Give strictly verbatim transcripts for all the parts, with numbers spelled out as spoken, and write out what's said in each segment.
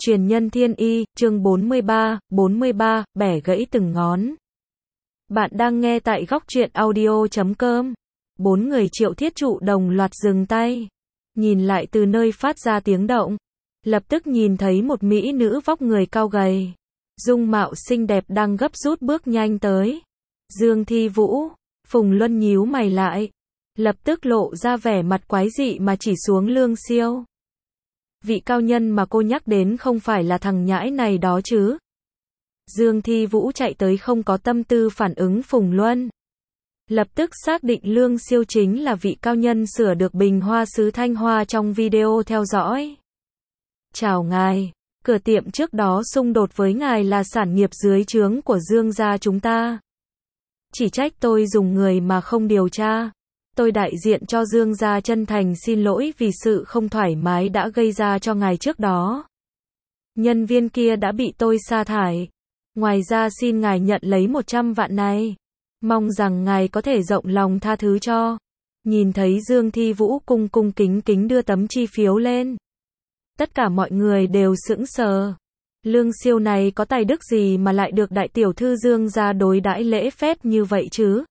Truyền nhân thiên y, chương bốn mươi ba, bốn mươi ba, bẻ gãy từng ngón. Bạn đang nghe tại góc truyện audio chấm com. Bốn người Triệu Thiết Trụ đồng loạt dừng tay. Nhìn lại từ nơi phát ra tiếng động. Lập tức nhìn thấy một mỹ nữ vóc người cao gầy. Dung mạo xinh đẹp đang gấp rút bước nhanh tới. Dương Thi Vũ. Phùng Luân nhíu mày lại. Lập tức lộ ra vẻ mặt quái dị mà chỉ xuống Lương Siêu. Vị cao nhân mà cô nhắc đến không phải là thằng nhãi này đó chứ? Dương Thi Vũ chạy tới không có tâm tư phản ứng Phùng Luân. Lập tức xác định Lương Siêu chính là vị cao nhân sửa được bình hoa sứ Thanh Hoa trong video theo dõi. Chào ngài, cửa tiệm trước đó xung đột với ngài là sản nghiệp dưới trướng của Dương gia chúng ta. Chỉ trách tôi dùng người mà không điều tra. Tôi đại diện cho Dương gia chân thành xin lỗi vì sự không thoải mái đã gây ra cho ngài trước đó. Nhân viên kia đã bị tôi sa thải. Ngoài ra xin ngài nhận lấy một trăm vạn này. Mong rằng ngài có thể rộng lòng tha thứ cho. Nhìn thấy Dương Thi Vũ cung cung kính kính đưa tấm chi phiếu lên. Tất cả mọi người đều sững sờ. Lương Siêu này có tài đức gì mà lại được đại tiểu thư Dương gia đối đãi lễ phép như vậy chứ?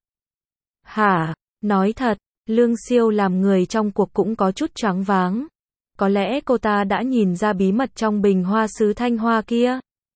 Hả? Nói thật, Lương Siêu làm người trong cuộc cũng có chút choáng váng. Có lẽ cô ta đã nhìn ra bí mật trong bình hoa sứ Thanh Hoa kia.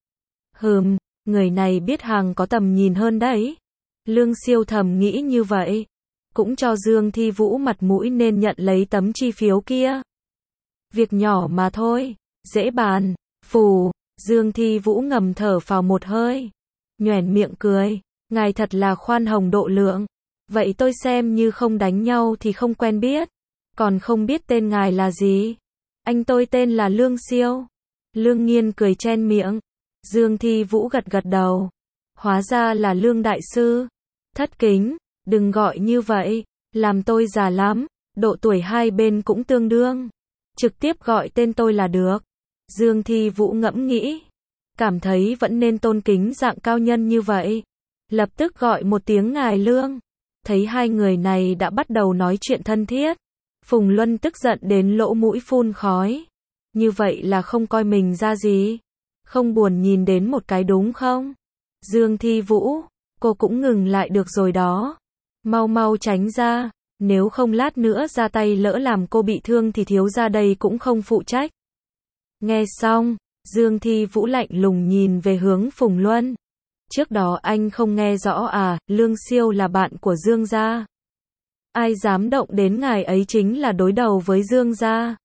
Hừm, người này biết hàng có tầm nhìn hơn đấy. Lương Siêu thầm nghĩ như vậy. Cũng cho Dương Thi Vũ mặt mũi nên nhận lấy tấm chi phiếu kia. Việc nhỏ mà thôi, dễ bàn. Phù, Dương Thi Vũ ngầm thở phào một hơi. Nhoẻn miệng cười, ngài thật là khoan hồng độ lượng. Vậy tôi xem như không đánh nhau thì không quen biết. Còn không biết tên ngài là gì? Anh tôi tên là Lương Siêu. Lương Nghiên cười chen miệng. Dương Thi Vũ gật gật đầu. Hóa ra là Lương Đại Sư. Thất kính, đừng gọi như vậy. Làm tôi già lắm. Độ tuổi hai bên cũng tương đương. Trực tiếp gọi tên tôi là được. Dương Thi Vũ ngẫm nghĩ. Cảm thấy vẫn nên tôn kính dạng cao nhân như vậy. Lập tức gọi một tiếng ngài Lương. Thấy hai người này đã bắt đầu nói chuyện thân thiết. Phùng Luân tức giận đến lỗ mũi phun khói. Như vậy là không coi mình ra gì. Không buồn nhìn đến một cái đúng không? Dương Thi Vũ, cô cũng ngừng lại được rồi đó. Mau mau tránh ra. Nếu không lát nữa ra tay lỡ làm cô bị thương thì thiếu gia đây cũng không phụ trách. Nghe xong, Dương Thi Vũ lạnh lùng nhìn về hướng Phùng Luân. Trước đó anh không nghe rõ à, Lương Siêu là bạn của Dương gia. Ai dám động đến ngài ấy chính là đối đầu với Dương gia.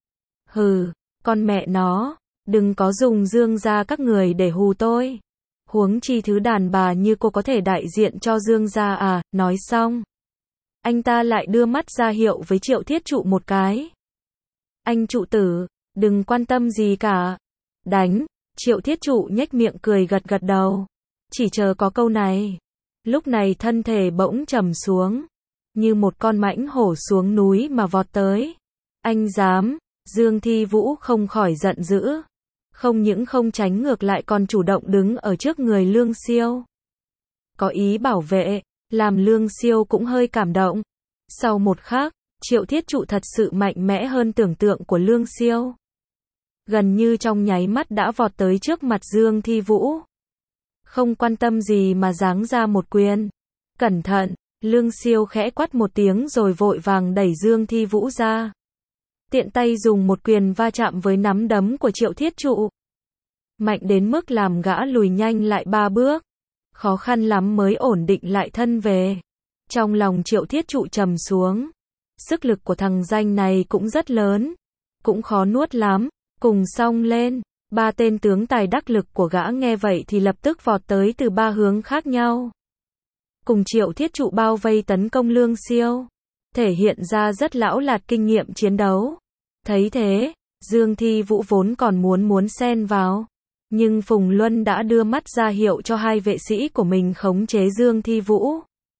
Hừ, con mẹ nó, đừng có dùng Dương gia các người để hù tôi. Huống chi thứ đàn bà như cô có thể đại diện cho Dương gia à, nói xong. Anh ta lại đưa mắt ra hiệu với Triệu Thiết Trụ một cái. Anh trụ tử, đừng quan tâm gì cả. Đánh, Triệu Thiết Trụ nhếch miệng cười gật gật đầu. Chỉ chờ có câu này. Lúc này thân thể bỗng trầm xuống. Như một con mãnh hổ xuống núi mà vọt tới. Anh dám, Dương Thi Vũ không khỏi giận dữ. Không những không tránh ngược lại còn chủ động đứng ở trước người Lương Siêu. Có ý bảo vệ, làm Lương Siêu cũng hơi cảm động. Sau một khắc, Triệu Thiết Trụ thật sự mạnh mẽ hơn tưởng tượng của Lương Siêu. Gần như trong nháy mắt đã vọt tới trước mặt Dương Thi Vũ. Không quan tâm gì mà giáng ra một quyền. Cẩn thận, Lương Siêu khẽ quát một tiếng rồi vội vàng đẩy Dương Thi Vũ ra. Tiện tay dùng một quyền va chạm với nắm đấm của Triệu Thiết Trụ. Mạnh đến mức làm gã lùi nhanh lại ba bước. Khó khăn lắm mới ổn định lại thân về. Trong lòng Triệu Thiết Trụ trầm xuống. Sức lực của thằng danh này cũng rất lớn. Cũng khó nuốt lắm. Cùng xông lên. Ba tên tướng tài đắc lực của gã nghe vậy thì lập tức vọt tới từ ba hướng khác nhau. Cùng Triệu Thiết Trụ bao vây tấn công Lương Siêu. Thể hiện ra rất lão lạt kinh nghiệm chiến đấu. Thấy thế, Dương Thi Vũ vốn còn muốn muốn xen vào. Nhưng Phùng Luân đã đưa mắt ra hiệu cho hai vệ sĩ của mình khống chế Dương Thi Vũ.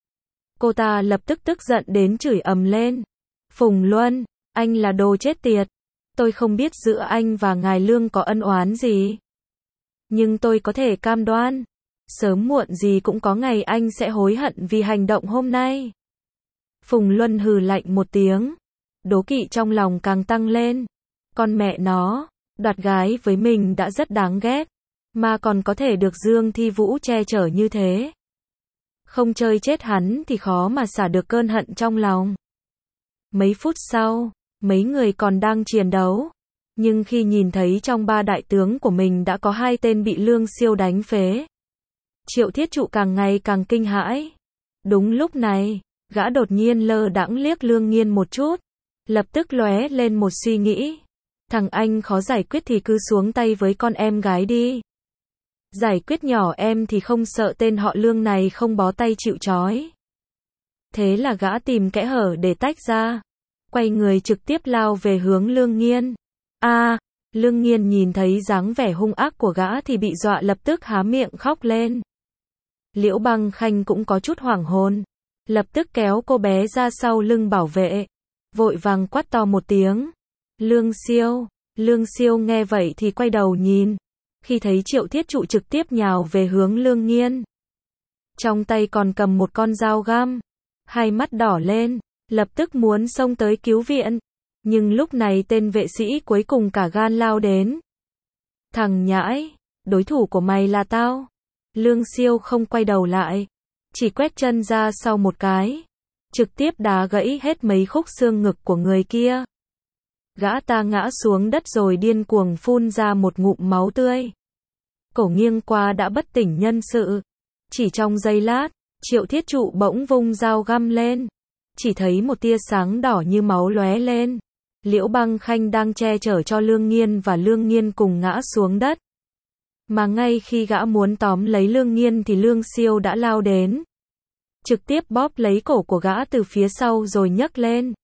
Cô ta lập tức tức giận đến chửi ầm lên. Phùng Luân, anh là đồ chết tiệt. Tôi không biết giữa anh và ngài Lương có ân oán gì. Nhưng tôi có thể cam đoan. Sớm muộn gì cũng có ngày anh sẽ hối hận vì hành động hôm nay. Phùng Luân hừ lạnh một tiếng. Đố kỵ trong lòng càng tăng lên. Con mẹ nó, Đoạt gái với mình đã rất đáng ghét, mà còn có thể được Dương Thi Vũ che chở như thế. Không chơi chết hắn thì khó mà xả được cơn hận trong lòng. Mấy phút sau, mấy người còn đang chiến đấu, nhưng khi nhìn thấy trong ba đại tướng của mình đã có hai tên bị Lương Siêu đánh phế, Triệu Thiết Trụ càng ngày càng kinh hãi. Đúng lúc này, gã đột nhiên lơ đãng liếc Lương Nghiên một chút, lập tức lóe lên một suy nghĩ. Thằng anh khó giải quyết thì cứ xuống tay với con em gái đi. Giải quyết nhỏ em thì không sợ tên họ Lương này không bó tay chịu trói. Thế là gã tìm kẽ hở để tách ra, quay người trực tiếp lao về hướng Lương Nghiên. A, à, Lương Nghiên nhìn thấy dáng vẻ hung ác của gã thì bị dọa lập tức há miệng khóc lên. Liễu Băng Khanh cũng có chút hoảng hồn, lập tức kéo cô bé ra sau lưng bảo vệ, vội vàng quát to một tiếng. Lương Siêu, Lương Siêu nghe vậy thì quay đầu nhìn, khi thấy Triệu Thiết Trụ trực tiếp nhào về hướng Lương Nghiên. Trong tay còn cầm một con dao găm, hai mắt đỏ lên, lập tức muốn xông tới cứu viện. Nhưng lúc này tên vệ sĩ cuối cùng cả gan lao đến. Thằng nhãi, đối thủ của mày là tao. Lương Siêu không quay đầu lại, chỉ quét chân ra sau một cái, trực tiếp đá gãy hết mấy khúc xương ngực của người kia. Gã ta ngã xuống đất rồi điên cuồng phun ra một ngụm máu tươi. Cổ nghiêng qua đã bất tỉnh nhân sự. Chỉ trong giây lát, Triệu Thiết Trụ bỗng vung dao găm lên. Chỉ thấy một tia sáng đỏ như máu lóe lên. Liễu Băng Khanh đang che chở cho Lương Nghiên và Lương Nghiên cùng ngã xuống đất. Mà ngay khi gã muốn tóm lấy Lương Nghiên thì Lương Siêu đã lao đến. Trực tiếp bóp lấy cổ của gã từ phía sau rồi nhấc lên.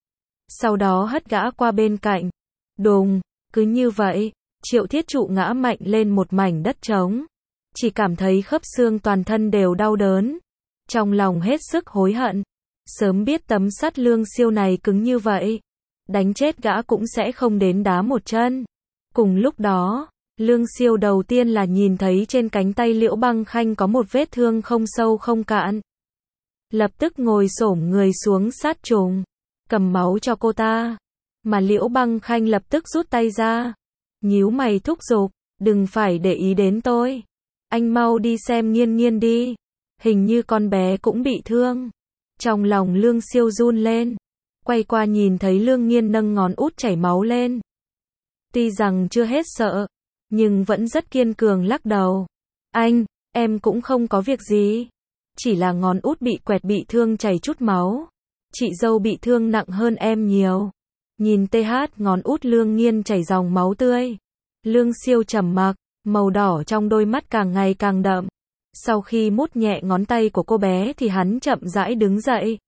Sau đó hất gã qua bên cạnh. Đùng, cứ như vậy, Triệu Thiết Trụ ngã mạnh lên một mảnh đất trống. Chỉ cảm thấy khớp xương toàn thân đều đau đớn. Trong lòng hết sức hối hận. Sớm biết tấm sắt Lương Siêu này cứng như vậy, đánh chết gã cũng sẽ không đến đá một chân. Cùng lúc đó, Lương Siêu đầu tiên là nhìn thấy trên cánh tay Liễu Băng Khanh có một vết thương không sâu không cạn. Lập tức ngồi xổm người xuống sát trùng, cầm máu cho cô ta. Mà Liễu Băng Khanh lập tức rút tay ra, nhíu mày thúc giục, đừng phải để ý đến tôi. Anh mau đi xem Nghiên Nghiên đi. Hình như con bé cũng bị thương. Trong lòng Lương Siêu run lên, quay qua nhìn thấy Lương Nghiên nâng ngón út chảy máu lên. Tuy rằng chưa hết sợ, nhưng vẫn rất kiên cường lắc đầu. Anh, em cũng không có việc gì. Chỉ là ngón út bị quẹt bị thương chảy chút máu. Chị dâu bị thương nặng hơn em nhiều. Nhìn tê hát ngón út Lương Nghiên chảy dòng máu tươi. Lương Siêu trầm mặc, màu đỏ trong đôi mắt càng ngày càng đậm. Sau khi mút nhẹ ngón tay của cô bé thì hắn chậm rãi đứng dậy.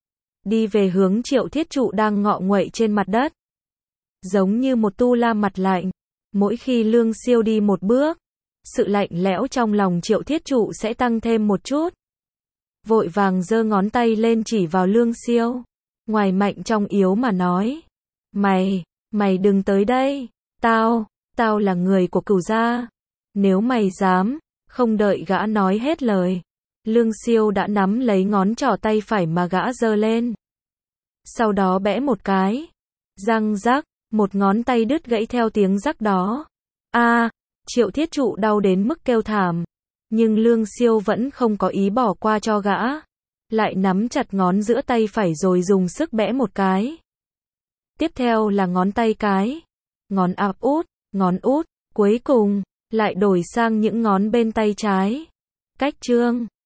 Đi về hướng Triệu Thiết Trụ đang ngọ nguậy trên mặt đất. Giống như một tu la mặt lạnh. Mỗi khi Lương Siêu đi một bước, sự lạnh lẽo trong lòng Triệu Thiết Trụ sẽ tăng thêm một chút. Vội vàng giơ ngón tay lên chỉ vào Lương Siêu. Ngoài mạnh trong yếu mà nói. Mày, mày đừng tới đây. Tao, tao là người của Cửu gia. Nếu mày dám. Không đợi gã nói hết lời, Lương Siêu đã nắm lấy ngón trỏ tay phải mà gã giơ lên. Sau đó bẽ một cái. Răng rắc, một ngón tay đứt gãy theo tiếng rắc đó. A, à, Triệu Thiết Trụ đau đến mức kêu thảm. Nhưng Lương Siêu vẫn không có ý bỏ qua cho gã. Lại nắm chặt ngón giữa tay phải rồi dùng sức bẽ một cái. Tiếp theo là ngón tay cái, ngón áp út, ngón út, cuối cùng lại đổi sang những ngón bên tay trái. Cách chương